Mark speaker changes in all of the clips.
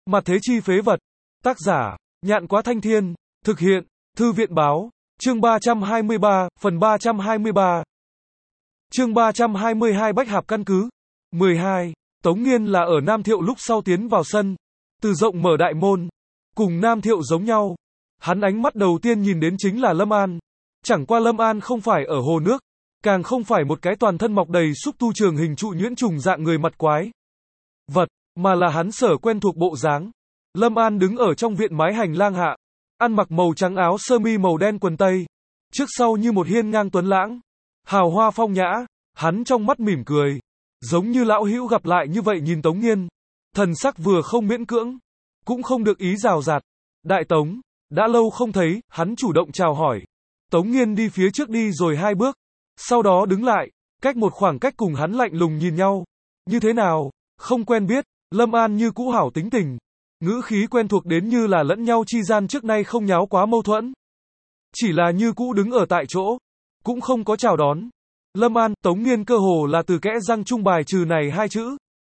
Speaker 1: Mặt thế chi phế vật. Tác giả, Nhạn Quá Thanh Thiên. Thực hiện, Thư viện Báo. Chương 323, phần 323. Chương 322 Bách Hạp căn cứ. 12. Tống Nghiên là ở Nam Thiệu lúc sau tiến vào sân. Từ rộng mở đại môn. Cùng Nam Thiệu giống nhau. Hắn ánh mắt đầu tiên nhìn đến chính là Lâm An. Chẳng qua Lâm An không phải ở hồ nước. Càng không phải một cái toàn thân mọc đầy xúc tu trường hình trụ nhuyễn trùng dạng người mặt quái vật, mà là hắn sở quen thuộc bộ dáng. Lâm An đứng ở trong viện mái hành lang hạ, ăn mặc màu trắng áo sơ mi màu đen quần tây, trước sau như một hiên ngang tuấn lãng, hào hoa phong nhã, hắn trong mắt mỉm cười, giống như lão hữu gặp lại như vậy nhìn Tống Nghiên, thần sắc vừa không miễn cưỡng, cũng không được ý rào rạt. Đại Tống, đã lâu không thấy, hắn chủ động chào hỏi. Tống Nghiên đi phía trước đi rồi 2 bước, sau đó đứng lại, cách một khoảng cách cùng hắn lạnh lùng nhìn nhau. Như thế nào, không quen biết. Lâm An như cũ hảo tính tình, ngữ khí quen thuộc đến như là lẫn nhau chi gian trước nay không nháo quá mâu thuẫn. Chỉ là như cũ đứng ở tại chỗ, cũng không có chào đón. Lâm An, Tống Nghiên cơ hồ là từ kẽ răng trung bài trừ này 2 chữ.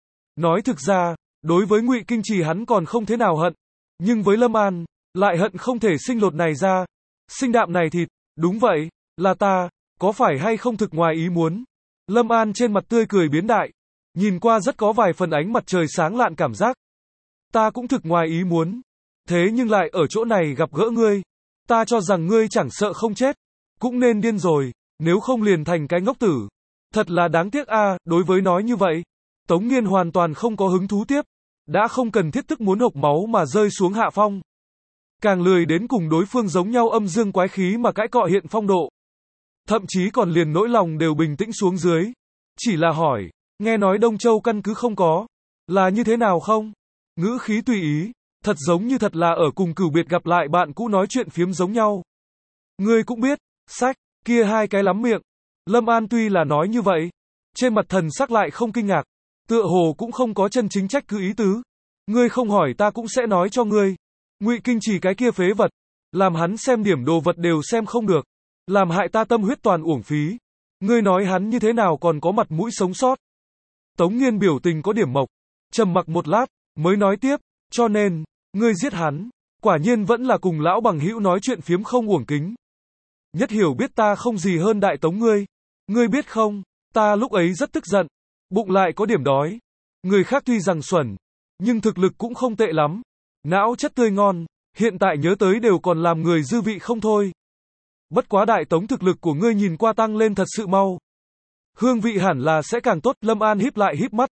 Speaker 1: Nói thực ra, đối với Ngụy Kinh Trì hắn còn không thế nào hận, nhưng với Lâm An, lại hận không thể sinh lột này ra, sinh đạm này thịt. Đúng vậy, là ta, có phải hay không thực ngoài ý muốn. Lâm An trên mặt tươi cười biến đại, nhìn qua rất có vài phần ánh mặt trời sáng lạn cảm giác. Ta cũng thực ngoài ý muốn. Thế nhưng lại ở chỗ này gặp gỡ ngươi. Ta cho rằng ngươi chẳng sợ không chết. Cũng nên điên rồi, nếu không liền thành cái ngốc tử. Thật là đáng tiếc a. Đối với nói như vậy, Tống Nghiên hoàn toàn không có hứng thú tiếp. Đã không cần thiết tức muốn hộc máu mà rơi xuống hạ phong. Càng lười đến cùng đối phương giống nhau âm dương quái khí mà cãi cọ hiện phong độ. Thậm chí còn liền nỗi lòng đều bình tĩnh xuống dưới. Chỉ là hỏi, nghe nói Đông Châu căn cứ không có. Là như thế nào không? Ngữ khí tùy ý, thật giống như thật là ở cùng cửu biệt gặp lại bạn cũ nói chuyện phiếm giống nhau. Ngươi cũng biết, sách, kia 2 cái lắm miệng. Lâm An tuy là nói như vậy, trên mặt thần sắc lại không kinh ngạc, tựa hồ cũng không có chân chính trách cứ ý tứ. Ngươi không hỏi ta cũng sẽ nói cho ngươi. Ngụy Kinh Trì cái kia phế vật, làm hắn xem điểm đồ vật đều xem không được, làm hại ta tâm huyết toàn uổng phí. Ngươi nói hắn như thế nào còn có mặt mũi sống sót? Tống Nghiên biểu tình có điểm mộc, trầm mặc một lát, mới nói tiếp, cho nên, ngươi giết hắn, quả nhiên vẫn là cùng lão bằng hữu nói chuyện phiếm không uổng kính. Nhất hiểu biết ta không gì hơn Đại Tống ngươi. Ngươi biết không, ta lúc ấy rất tức giận, bụng lại có điểm đói. Người khác tuy rằng xuẩn, nhưng thực lực cũng không tệ lắm. Não chất tươi ngon, hiện tại nhớ tới đều còn làm người dư vị không thôi. Bất quá Đại Tống thực lực của ngươi nhìn qua tăng lên thật sự mau. Hương vị hẳn là sẽ càng tốt. Lâm An híp lại híp mắt,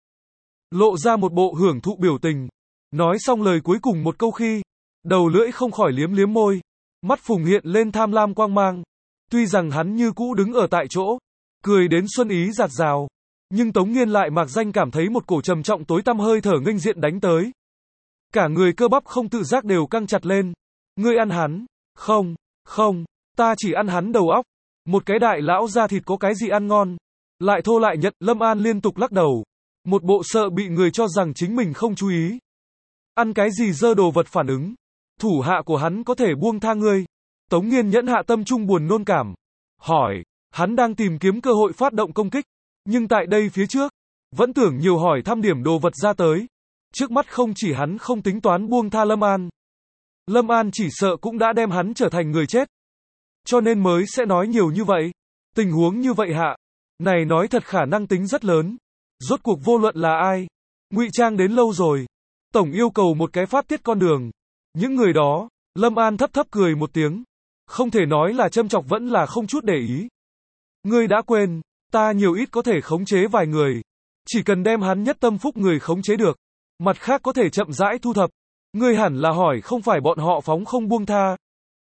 Speaker 1: lộ ra một bộ hưởng thụ biểu tình. Nói xong lời cuối cùng một câu khi, đầu lưỡi không khỏi liếm liếm môi, mắt phùng hiện lên tham lam quang mang. Tuy rằng hắn như cũ đứng ở tại chỗ, cười đến xuân ý dạt dào, nhưng Tống Nghiên lại mạc danh cảm thấy một cổ trầm trọng tối tăm hơi thở nghênh diện đánh tới. Cả người cơ bắp không tự giác đều căng chặt lên. Ngươi ăn hắn? Không, không, ta chỉ ăn hắn đầu óc. Một cái đại lão da thịt có cái gì ăn ngon? Lại thô lại nhận. Lâm An liên tục lắc đầu, một bộ sợ bị người cho rằng chính mình không chú ý. Ăn cái gì dơ đồ vật phản ứng. Thủ hạ của hắn có thể buông tha ngươi. Tống Nghiên nhẫn hạ tâm trung buồn nôn cảm, hỏi, hắn đang tìm kiếm cơ hội phát động công kích, nhưng tại đây phía trước, vẫn tưởng nhiều hỏi thăm điểm đồ vật ra tới. Trước mắt không chỉ hắn không tính toán buông tha Lâm An, Lâm An chỉ sợ cũng đã đem hắn trở thành người chết. Cho nên mới sẽ nói nhiều như vậy. Tình huống như vậy hạ, này nói thật khả năng tính rất lớn. Rốt cuộc vô luận là ai, ngụy trang đến lâu rồi, tổng yêu cầu một cái phát tiết con đường. Những người đó, Lâm An thấp thấp cười một tiếng, không thể nói là châm chọc vẫn là không chút để ý. Ngươi đã quên, ta nhiều ít có thể khống chế vài người, chỉ cần đem hắn nhất tâm phúc người khống chế được, mặt khác có thể chậm rãi thu thập. Ngươi hẳn là hỏi không phải bọn họ phóng không buông tha,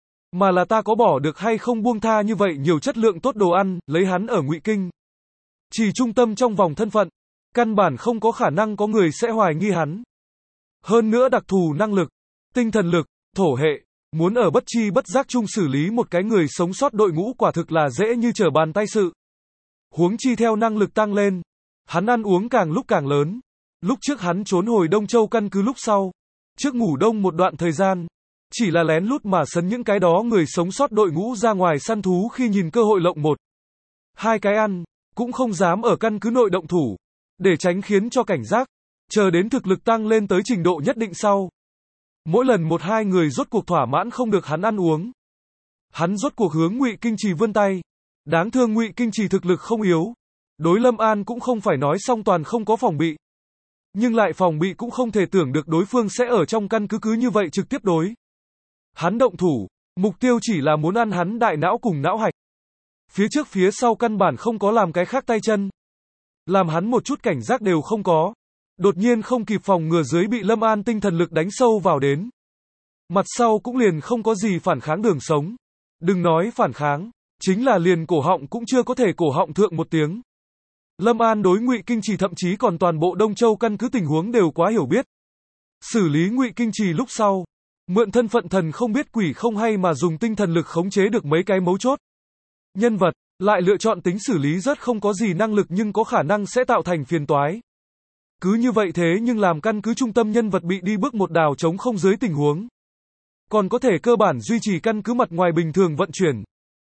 Speaker 1: mà là ta có bỏ được hay không buông tha như vậy nhiều chất lượng tốt đồ ăn, lấy hắn ở Ngụy Kinh chỉ trung tâm trong vòng thân phận, căn bản không có khả năng có người sẽ hoài nghi hắn. Hơn nữa đặc thù năng lực, tinh thần lực, thổ hệ, muốn ở bất chi bất giác chung xử lý một cái người sống sót đội ngũ quả thực là dễ như trở bàn tay sự. Huống chi theo năng lực tăng lên, hắn ăn uống càng lúc càng lớn. Lúc trước hắn trốn hồi Đông Châu căn cứ lúc sau, trước ngủ đông một đoạn thời gian, chỉ là lén lút mà sấn những cái đó người sống sót đội ngũ ra ngoài săn thú khi nhìn cơ hội lộng 1, 2 cái ăn, cũng không dám ở căn cứ nội động thủ, để tránh khiến cho cảnh giác, chờ đến thực lực tăng lên tới trình độ nhất định sau, Mỗi lần một hai người rốt cuộc thỏa mãn không được hắn ăn uống. Hắn rốt cuộc hướng Ngụy Kinh Trì vươn tay. Đáng thương Ngụy Kinh Trì thực lực không yếu. Đối Lâm An cũng không phải nói song toàn không có phòng bị. Nhưng lại phòng bị cũng không thể tưởng được đối phương sẽ ở trong căn cứ cứ như vậy trực tiếp đối. Hắn động thủ, mục tiêu chỉ là muốn ăn hắn đại não cùng não hạch. Phía trước phía sau căn bản không có làm cái khác tay chân. Làm hắn một chút cảnh giác đều không có. Đột nhiên không kịp phòng ngừa dưới bị Lâm An tinh thần lực đánh sâu vào đến. Mặt sau cũng liền không có gì phản kháng đường sống. Đừng nói phản kháng, chính là liền cổ họng cũng chưa có thể cổ họng thượng một tiếng. Lâm An đối Ngụy Kinh Trì thậm chí còn toàn bộ Đông Châu căn cứ tình huống đều quá hiểu biết. Xử lý Ngụy Kinh Trì lúc sau, mượn thân phận thần không biết quỷ không hay mà dùng tinh thần lực khống chế được mấy cái mấu chốt. Nhân vật, lại lựa chọn tính xử lý rất không có gì năng lực nhưng có khả năng sẽ tạo thành phiền toái. Cứ như vậy thế nhưng làm căn cứ trung tâm nhân vật bị đi bước một đào trống không dưới tình huống. Còn có thể cơ bản duy trì căn cứ mặt ngoài bình thường vận chuyển.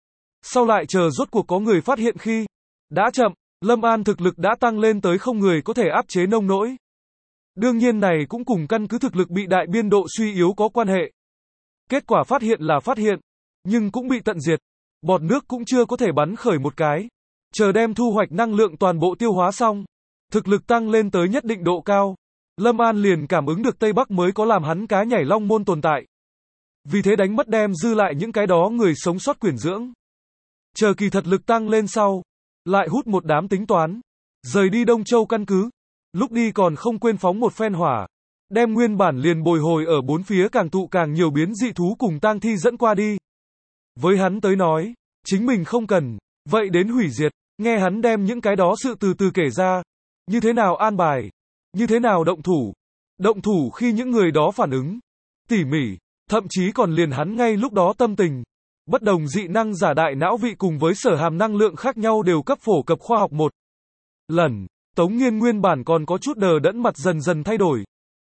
Speaker 1: Sau lại chờ rốt cuộc có người phát hiện khi đã chậm, Lâm An thực lực đã tăng lên tới không người có thể áp chế nông nỗi. Đương nhiên này cũng cùng căn cứ thực lực bị đại biên độ suy yếu có quan hệ. Kết quả phát hiện là phát hiện, nhưng cũng bị tận diệt. Bọt nước cũng chưa có thể bắn khởi một cái. Chờ đem thu hoạch năng lượng toàn bộ tiêu hóa xong, thực lực tăng lên tới nhất định độ cao. Lâm An liền cảm ứng được Tây Bắc mới có làm hắn cá nhảy long môn tồn tại. Vì thế đánh mất đem dư lại những cái đó người sống sót quyển dưỡng. Chờ kỳ thật lực tăng lên sau, lại hút một đám tính toán. Rời đi Đông Châu căn cứ. Lúc đi còn không quên phóng một phen hỏa. Đem nguyên bản liền bồi hồi ở bốn phía càng tụ càng nhiều biến dị thú cùng tang thi dẫn qua đi. Với hắn tới nói, chính mình không cần, vậy đến hủy diệt. Nghe hắn đem những cái đó sự từ từ kể ra. Như thế nào an bài, như thế nào động thủ khi những người đó phản ứng, tỉ mỉ, thậm chí còn liền hắn ngay lúc đó tâm tình. Bất đồng dị năng giả đại não vị cùng với sở hàm năng lượng khác nhau đều cấp phổ cập khoa học một lần. Tống Nghiên nguyên bản còn có chút đờ đẫn mặt dần dần thay đổi.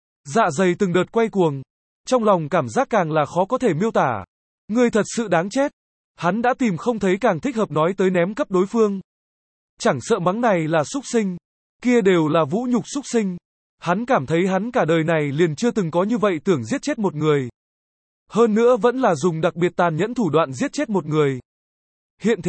Speaker 1: Dạ dày từng đợt quay cuồng. Trong lòng cảm giác càng là khó có thể miêu tả. Ngươi thật sự đáng chết. Hắn đã tìm không thấy càng thích hợp nói tới ném cấp đối phương. Chẳng sợ mắng này là súc sinh. Kia đều là vũ nhục súc sinh. Hắn cảm thấy hắn cả đời này liền chưa từng có như vậy tưởng giết chết một người. Hơn nữa vẫn là dùng đặc biệt tàn nhẫn thủ đoạn giết chết một người. Hiện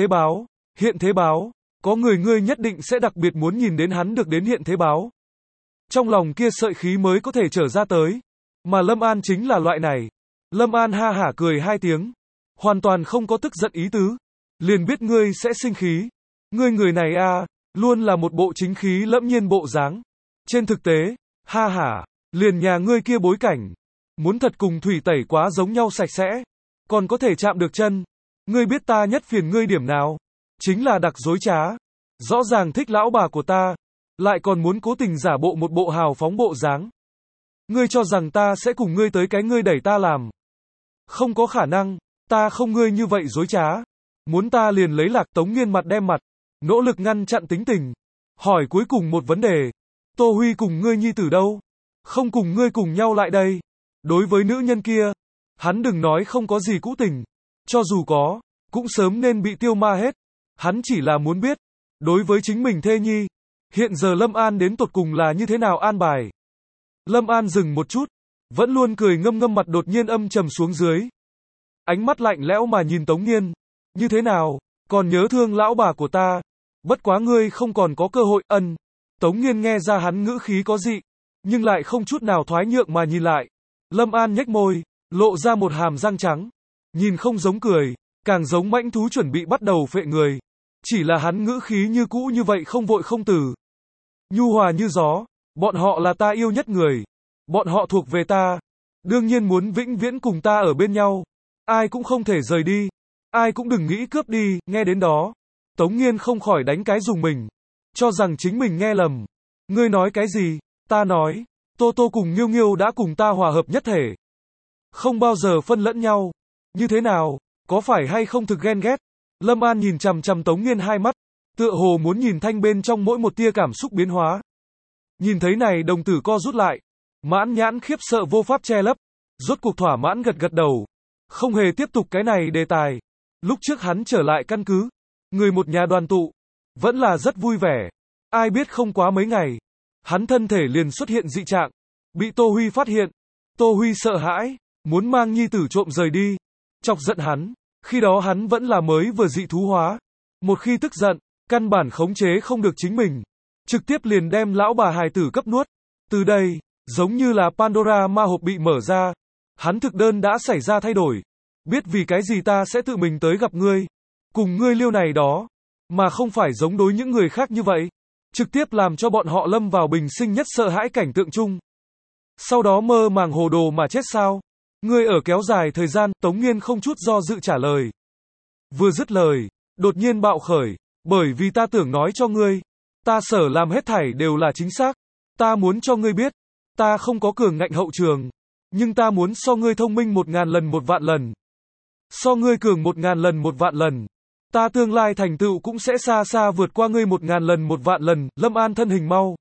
Speaker 1: thế báo, có người ngươi nhất định sẽ đặc biệt muốn nhìn đến hắn được đến hiện thế báo. Trong lòng kia sợi khí mới có thể trở ra tới. Mà Lâm An chính là loại này. Lâm An ha hả cười hai tiếng. Hoàn toàn không có tức giận ý tứ. Liền biết ngươi sẽ sinh khí. Ngươi người này a, luôn là một bộ chính khí lẫm nhiên bộ dáng. Trên thực tế, ha hả, liền nhà ngươi kia bối cảnh. Muốn thật cùng thủy tẩy quá giống nhau sạch sẽ. Còn có thể chạm được chân. Ngươi biết ta nhất phiền ngươi điểm nào? Chính là đặc dối trá. Rõ ràng thích lão bà của ta. Lại còn muốn cố tình giả bộ một bộ hào phóng bộ dáng. Ngươi cho rằng ta sẽ cùng ngươi tới cái ngươi đẩy ta làm. Không có khả năng, ta không ngươi như vậy dối trá. Muốn ta liền lấy Lạc Tống Nghiên mặt đem mặt. Nỗ lực ngăn chặn tính tình. Hỏi cuối cùng một vấn đề. Tô Huy cùng ngươi nhi tử đâu? Không cùng ngươi cùng nhau lại đây. Đối với nữ nhân kia, hắn đừng nói không có gì cũ tình. Cho dù có, cũng sớm nên bị tiêu ma hết. Hắn chỉ là muốn biết, đối với chính mình thê nhi, hiện giờ Lâm An đến tột cùng là như thế nào an bài. Lâm An dừng một chút, vẫn luôn cười ngâm ngâm mặt đột nhiên âm trầm xuống dưới. Ánh mắt lạnh lẽo mà nhìn Tống Nghiên. Như thế nào, còn nhớ thương lão bà của ta. Bất quá ngươi không còn có cơ hội ân. Tống Nghiên nghe ra hắn ngữ khí có dị, nhưng lại không chút nào thoái nhượng mà nhìn lại. Lâm An nhếch môi, lộ ra một hàm răng trắng. Nhìn không giống cười, càng giống mãnh thú chuẩn bị bắt đầu phệ người. Chỉ là hắn ngữ khí như cũ như vậy không vội không từ. Nhu hòa như gió, bọn họ là ta yêu nhất người. Bọn họ thuộc về ta. Đương nhiên muốn vĩnh viễn cùng ta ở bên nhau. Ai cũng không thể rời đi. Ai cũng đừng nghĩ cướp đi, nghe đến đó. Tống Nghiên không khỏi đánh cái dùng mình. Cho rằng chính mình nghe lầm. Ngươi nói cái gì? Ta nói. Tô Tô cùng Nghiêu Nghiêu đã cùng ta hòa hợp nhất thể. Không bao giờ phân lẫn nhau. Như thế nào? Có phải hay không thực ghen ghét? Lâm An nhìn chằm chằm Tống Nghiên hai mắt. Tựa hồ muốn nhìn thanh bên trong mỗi một tia cảm xúc biến hóa. Nhìn thấy này đồng tử co rút lại. Mãn nhãn khiếp sợ vô pháp che lấp. Rốt cuộc thỏa mãn gật gật đầu. Không hề tiếp tục cái này đề tài. Lúc trước hắn trở lại căn cứ. Người một nhà đoàn tụ. Vẫn là rất vui vẻ. Ai biết không quá mấy ngày. Hắn thân thể liền xuất hiện dị trạng. Bị Tô Huy phát hiện. Tô Huy sợ hãi, muốn mang nhi tử trộm rời đi, chọc giận hắn. Khi đó hắn vẫn là mới vừa dị thú hóa. Một khi tức giận, căn bản khống chế không được chính mình. Trực tiếp liền đem lão bà hài tử cấp nuốt. Từ đây, giống như là Pandora ma hộp bị mở ra. Hắn thực đơn đã xảy ra thay đổi. Biết vì cái gì ta sẽ tự mình tới gặp ngươi. Cùng ngươi liêu này đó. Mà không phải giống đối những người khác như vậy. Trực tiếp làm cho bọn họ lâm vào bình sinh nhất sợ hãi cảnh tượng chung. Sau đó mơ màng hồ đồ mà chết sao? Ngươi ở kéo dài thời gian, Tống Nghiên không chút do dự trả lời. Vừa dứt lời, đột nhiên bạo khởi, bởi vì ta tưởng nói cho ngươi, ta sở làm hết thảy đều là chính xác, ta muốn cho ngươi biết, ta không có cường ngạnh hậu trường, nhưng ta muốn so ngươi thông minh 1000 lần 1 vạn lần. So ngươi cường 1000 lần 1 vạn lần. Ta tương lai thành tựu cũng sẽ xa xa vượt qua ngươi 1000 lần 1 vạn lần, Lâm An thân hình mau.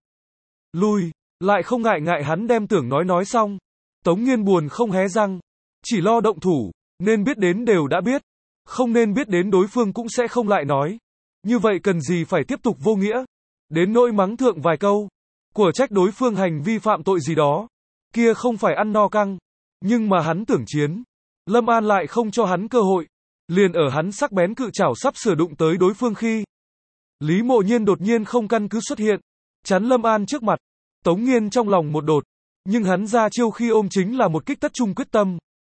Speaker 1: Lui, lại không ngại hắn đem tưởng nói xong. Tống Nghiên buồn không hé răng, chỉ lo động thủ, nên biết đến đều đã biết, không nên biết đến đối phương cũng sẽ không lại nói. Như vậy cần gì phải tiếp tục vô nghĩa, đến nỗi mắng thượng vài câu, của trách đối phương hành vi phạm tội gì đó, kia không phải ăn no căng, nhưng mà hắn tưởng chiến. Lâm An lại không cho hắn cơ hội, liền ở hắn sắc bén cự chảo sắp sửa đụng tới đối phương khi Lý Mộ Nhiên đột nhiên không căn cứ xuất hiện, chắn Lâm An trước mặt. Tống Nghiên trong lòng một đột, nhưng hắn ra chiêu khi ôm chính là một kích tất trung quyết tâm.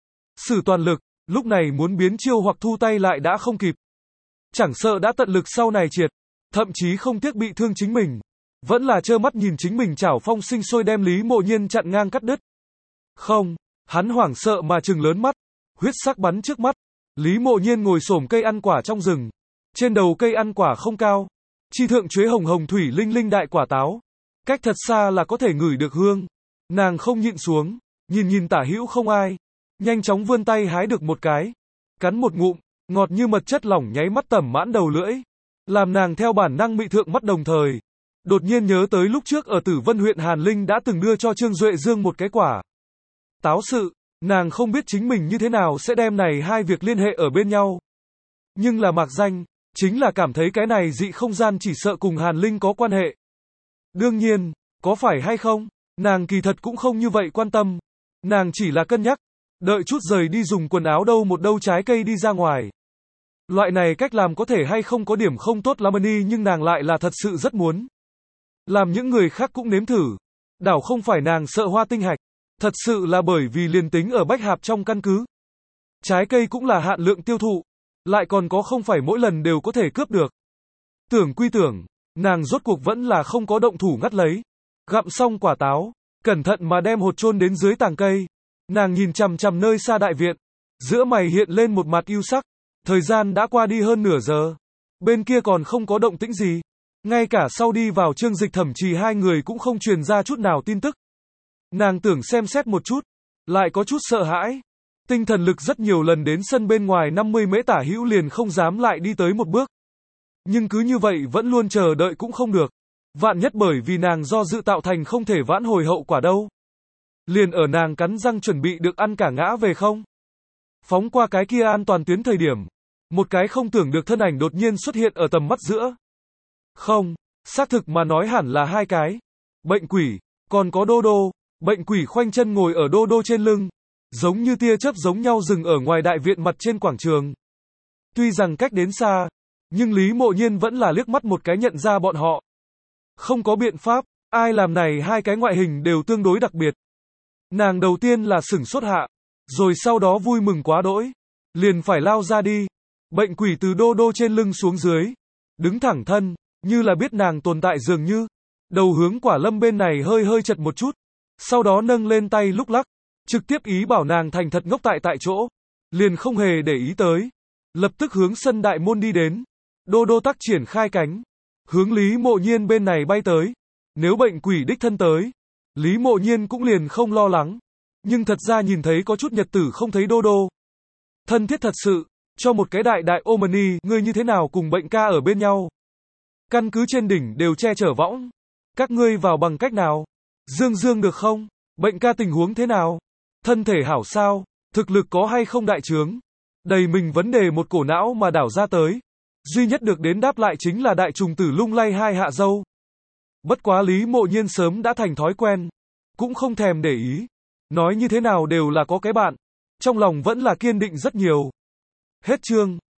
Speaker 1: Sử toàn lực, lúc này muốn biến chiêu hoặc thu tay lại đã không kịp. Chẳng sợ đã tận lực sau này triệt, thậm chí không tiếc bị thương chính mình, vẫn là trơ mắt nhìn chính mình chảo phong sinh sôi đem Lý Mộ Nhiên chặn ngang cắt đứt. Không, hắn hoảng sợ mà trừng lớn mắt, huyết sắc bắn trước mắt. Lý Mộ Nhiên ngồi xổm cây ăn quả trong rừng, trên đầu cây ăn quả không cao, chi thượng chuế hồng hồng thủy linh linh đại quả táo, cách thật xa là có thể ngửi được hương. Nàng không nhịn xuống, nhìn tả hữu không ai, nhanh chóng vươn tay hái được một cái, cắn một ngụm, ngọt như mật chất lỏng nháy mắt tẩm mãn đầu lưỡi, làm nàng theo bản năng mị thượng mắt đồng thời. Đột nhiên nhớ tới lúc trước ở Tử Vân huyện Hàn Linh đã từng đưa cho Trương Duệ Dương một cái quả táo sự, nàng không biết chính mình như thế nào sẽ đem này hai việc liên hệ ở bên nhau. Nhưng là mạc danh, chính là cảm thấy cái này dị không gian chỉ sợ cùng Hàn Linh có quan hệ. Đương nhiên, có phải hay không, nàng kỳ thật cũng không như vậy quan tâm. Nàng chỉ là cân nhắc, đợi chút rời đi dùng quần áo đâu một đâu trái cây đi ra ngoài. Loại này cách làm có thể hay không có điểm không tốt lắm đi, nhưng nàng lại là thật sự rất muốn làm những người khác cũng nếm thử. Đảo không phải nàng sợ hoa tinh hạch, thật sự là bởi vì liền tính ở Bách Hạp trong căn cứ, trái cây cũng là hạn lượng tiêu thụ, lại còn có không phải mỗi lần đều có thể cướp được. Tưởng quy tưởng, nàng rốt cuộc vẫn là không có động thủ ngắt lấy. Gặm xong quả táo, cẩn thận mà đem hột chôn đến dưới tàng cây. Nàng nhìn chằm chằm nơi xa đại viện, giữa mày hiện lên một mặt ưu sắc. Thời gian đã qua đi hơn nửa giờ, bên kia còn không có động tĩnh gì. Ngay cả sau đi vào Trương Dịch Thẩm Trì hai người cũng không truyền ra chút nào tin tức. Nàng tưởng xem xét một chút, lại có chút sợ hãi. Tinh thần lực rất nhiều lần đến sân bên ngoài 50 mễ tả hữu liền không dám lại đi tới một bước. Nhưng cứ như vậy vẫn luôn chờ đợi cũng không được. Vạn nhất bởi vì nàng do dự tạo thành không thể vãn hồi hậu quả đâu. Liền ở nàng cắn răng chuẩn bị được ăn cả ngã về không. Phóng qua cái kia an toàn tuyến thời điểm, một cái không tưởng được thân ảnh đột nhiên xuất hiện ở tầm mắt giữa. Không, xác thực mà nói hẳn là hai cái. Bệnh quỷ, còn có Đô Đô. Bệnh quỷ khoanh chân ngồi ở Đô Đô trên lưng, giống như tia chớp giống nhau dừng ở ngoài đại viện mặt trên quảng trường. Tuy rằng cách đến xa, nhưng Lý Mộ Nhiên vẫn là liếc mắt một cái nhận ra bọn họ. Không có biện pháp, ai làm này hai cái ngoại hình đều tương đối đặc biệt. Nàng đầu tiên là sửng sốt hạ, rồi sau đó vui mừng quá đỗi, liền phải lao ra đi. Bệnh quỷ từ Đô Đô trên lưng xuống dưới, đứng thẳng thân, như là biết nàng tồn tại dường như. Đầu hướng Quả Lâm bên này hơi hơi chật một chút, sau đó nâng lên tay lúc lắc, trực tiếp ý bảo nàng thành thật ngốc tại chỗ, liền không hề để ý tới. Lập tức hướng sân đại môn đi đến. Đô Đô tắc triển khai cánh, hướng Lý Mộ Nhiên bên này bay tới. Nếu bệnh quỷ đích thân tới, Lý Mộ Nhiên cũng liền không lo lắng. Nhưng thật ra nhìn thấy có chút nhật tử không thấy Đô Đô. Thân thiết thật sự, cho một cái đại Omani, ngươi như thế nào cùng bệnh ca ở bên nhau? Căn cứ trên đỉnh đều che chở võng. Các ngươi vào bằng cách nào? Dương được không? Bệnh ca tình huống thế nào? Thân thể hảo sao? Thực lực có hay không đại trướng? Đầy mình vấn đề một cổ não mà đảo ra tới. Duy nhất được đến đáp lại chính là đại trùng tử lung lay hai hạ dâu. Bất quá Lý Mộ Nhiên sớm đã thành thói quen, cũng không thèm để ý. Nói như thế nào đều là có cái bạn. Trong lòng vẫn là kiên định rất nhiều. Hết chương.